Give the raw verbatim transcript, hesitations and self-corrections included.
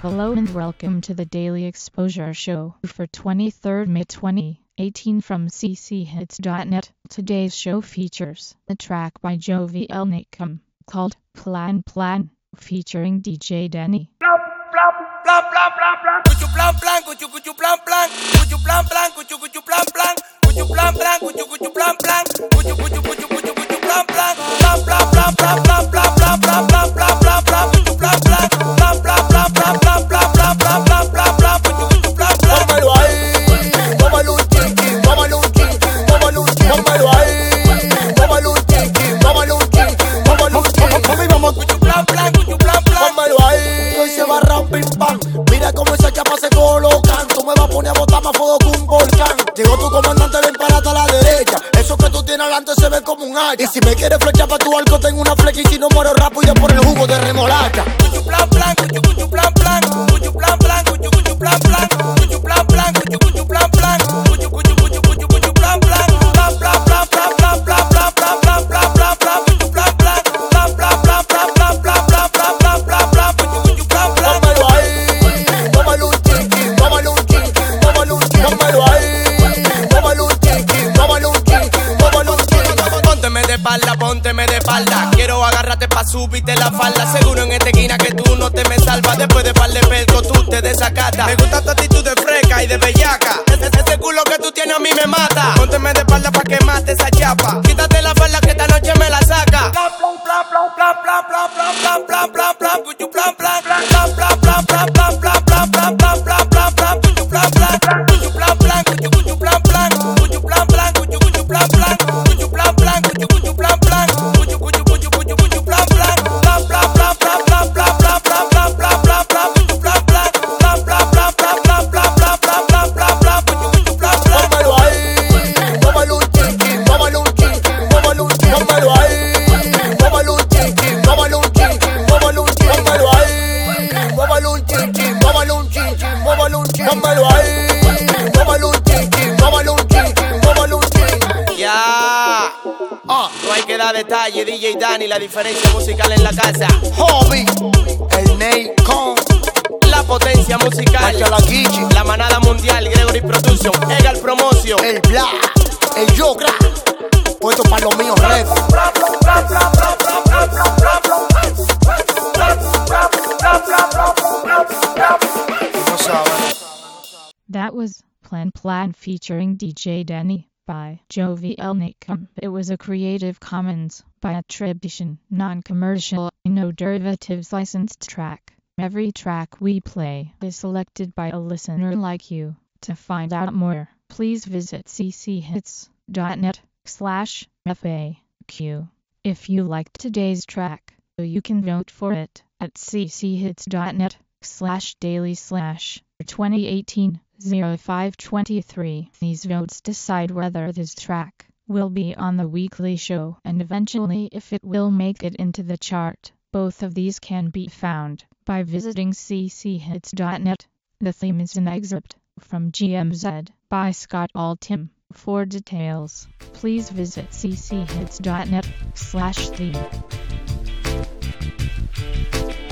Hello and welcome to the Daily Exposure Show for twenty-third May twenty eighteen from c c hits dot net. Today's show features a track by Jovial Nicum called Plan Plan featuring D J Denny. Plan plan, cuchu plan plan, cuchu cuchu plan plan, cuchu plan plan, cuchu cuchu plan plan, cuchu plan plan, cuchu cuchu plan plan, cuchu cuchu cuchu cuchu cuchu plan plan, plan plan plan plan plan plan plan plan plan plan plan, cuchu plan plan, plan plan plan plan plan plan plan plan plan plan plan, cuchu cuchu plan plan. Póngalo ahí, póngalo un chiqui, póngalo un chiqui, póngalo un chiqui, póngalo ahí, póngalo un chiqui, póngalo un chiqui, póngalo un chiqui, vamos cuchu plan plan, cuchu plan plan, póngalo ahí, hoy se va a romper pan. Mira cómo esa chapa se colocan. Tú me vas a poner a botar más fuego que un volcán. Llegó tu comandante, ven parate a la derecha. Eso que tú tienes adelante se ve como un hacha. Y si me quieres flechar pa' tu arco, tengo una flecha. Y si no muero rápido por el jugo de remolacha. Cuchu plan plan, cuchu cuchu plan plan, cuchu plan plan, cuchu cuchu plan plan, cuchu plan plan, cuchu cuchu plan plan, cuchu cuchu cuchu cuchu cuchu plan plan, plan plan plan plan plan plan plan plan plan plan plan, cuchu plan plan, plan plan plan plan plan plan plan plan plan plan, cuchu cuchu plan plan. Póngalo ahí, póngalo un chiqui, póngalo un chiqui, póngalo un chiqui, póngalo ahí, póngalo un chiqui, póngalo un chiqui, póngalo un chiqui. Pónteme de espalda, pónteme de espalda. Quiero agarrarte pa' subirte la falda. Seguro en esta esquina que tú no te me salvas. Después de par de pelco tú te desacatas. Me gusta tu actitud de fresca y de bellaca. Ese, ese culo que tú tienes a mí me mata. Pónteme de espalda pa' que mate esa chapa. Quítate la falda que esta noche me la saca. Plan plan plan plan plan plan plan plan plan plan plan, cuchu plan plan plan plan plan plan plan plan plan plan plan plan plan plan, cuchu plan plan cuchu plan plan cuchu cuchu plan plan cuchu plan plan cuchu cuchu plan plan cuchu plan plan cuchu cuchu plan plan cuchu cuchu cuchu cuchu cuchu plan plan plan plan plan plan plan plan plan plan plan plan plan cuchu plan plan plan plan plan plan plan plan plan plan plan plan cuchu cuchu plan plan. Póngalo ahí, póngalo un chiqui, póngalo un chiqui, póngalo un chiqui, póngalo ahí, póngalo un chiqui, póngalo un chiqui, póngalo un chiqui, póngalo ahí, póngalo un chiqui, póngalo un chiqui, póngalo un chiqui, póngalo ahí, póngalo un chiqui, póngalo un chiqui, póngalo un chiqui. Ya, oh, no hay que dar detalle, D J Danny, la diferencia musical en la casa. Hobby, el Ney con la potencia musical, la manada mundial, Gregory Production, Egal Promotion, el Bla, el Yogra, puesto para los míos red. That was Plan Plan featuring D J Denny by Jovial Nicum. It was a Creative Commons by attribution, non-commercial, no derivatives licensed track. Every track we play is selected by a listener like you. To find out more, please visit c c hits dot net slash F A Q. If you liked today's track, you can vote for it at c c hits dot net slash daily slash twenty eighteen oh five twenty-three. These votes decide whether this track will be on the weekly show and eventually if it will make it into the chart. Both of these can be found by visiting c c hits dot net. The theme is an excerpt from G M Z by Scott Altham. For details, please visit c c hits dot net slash theme.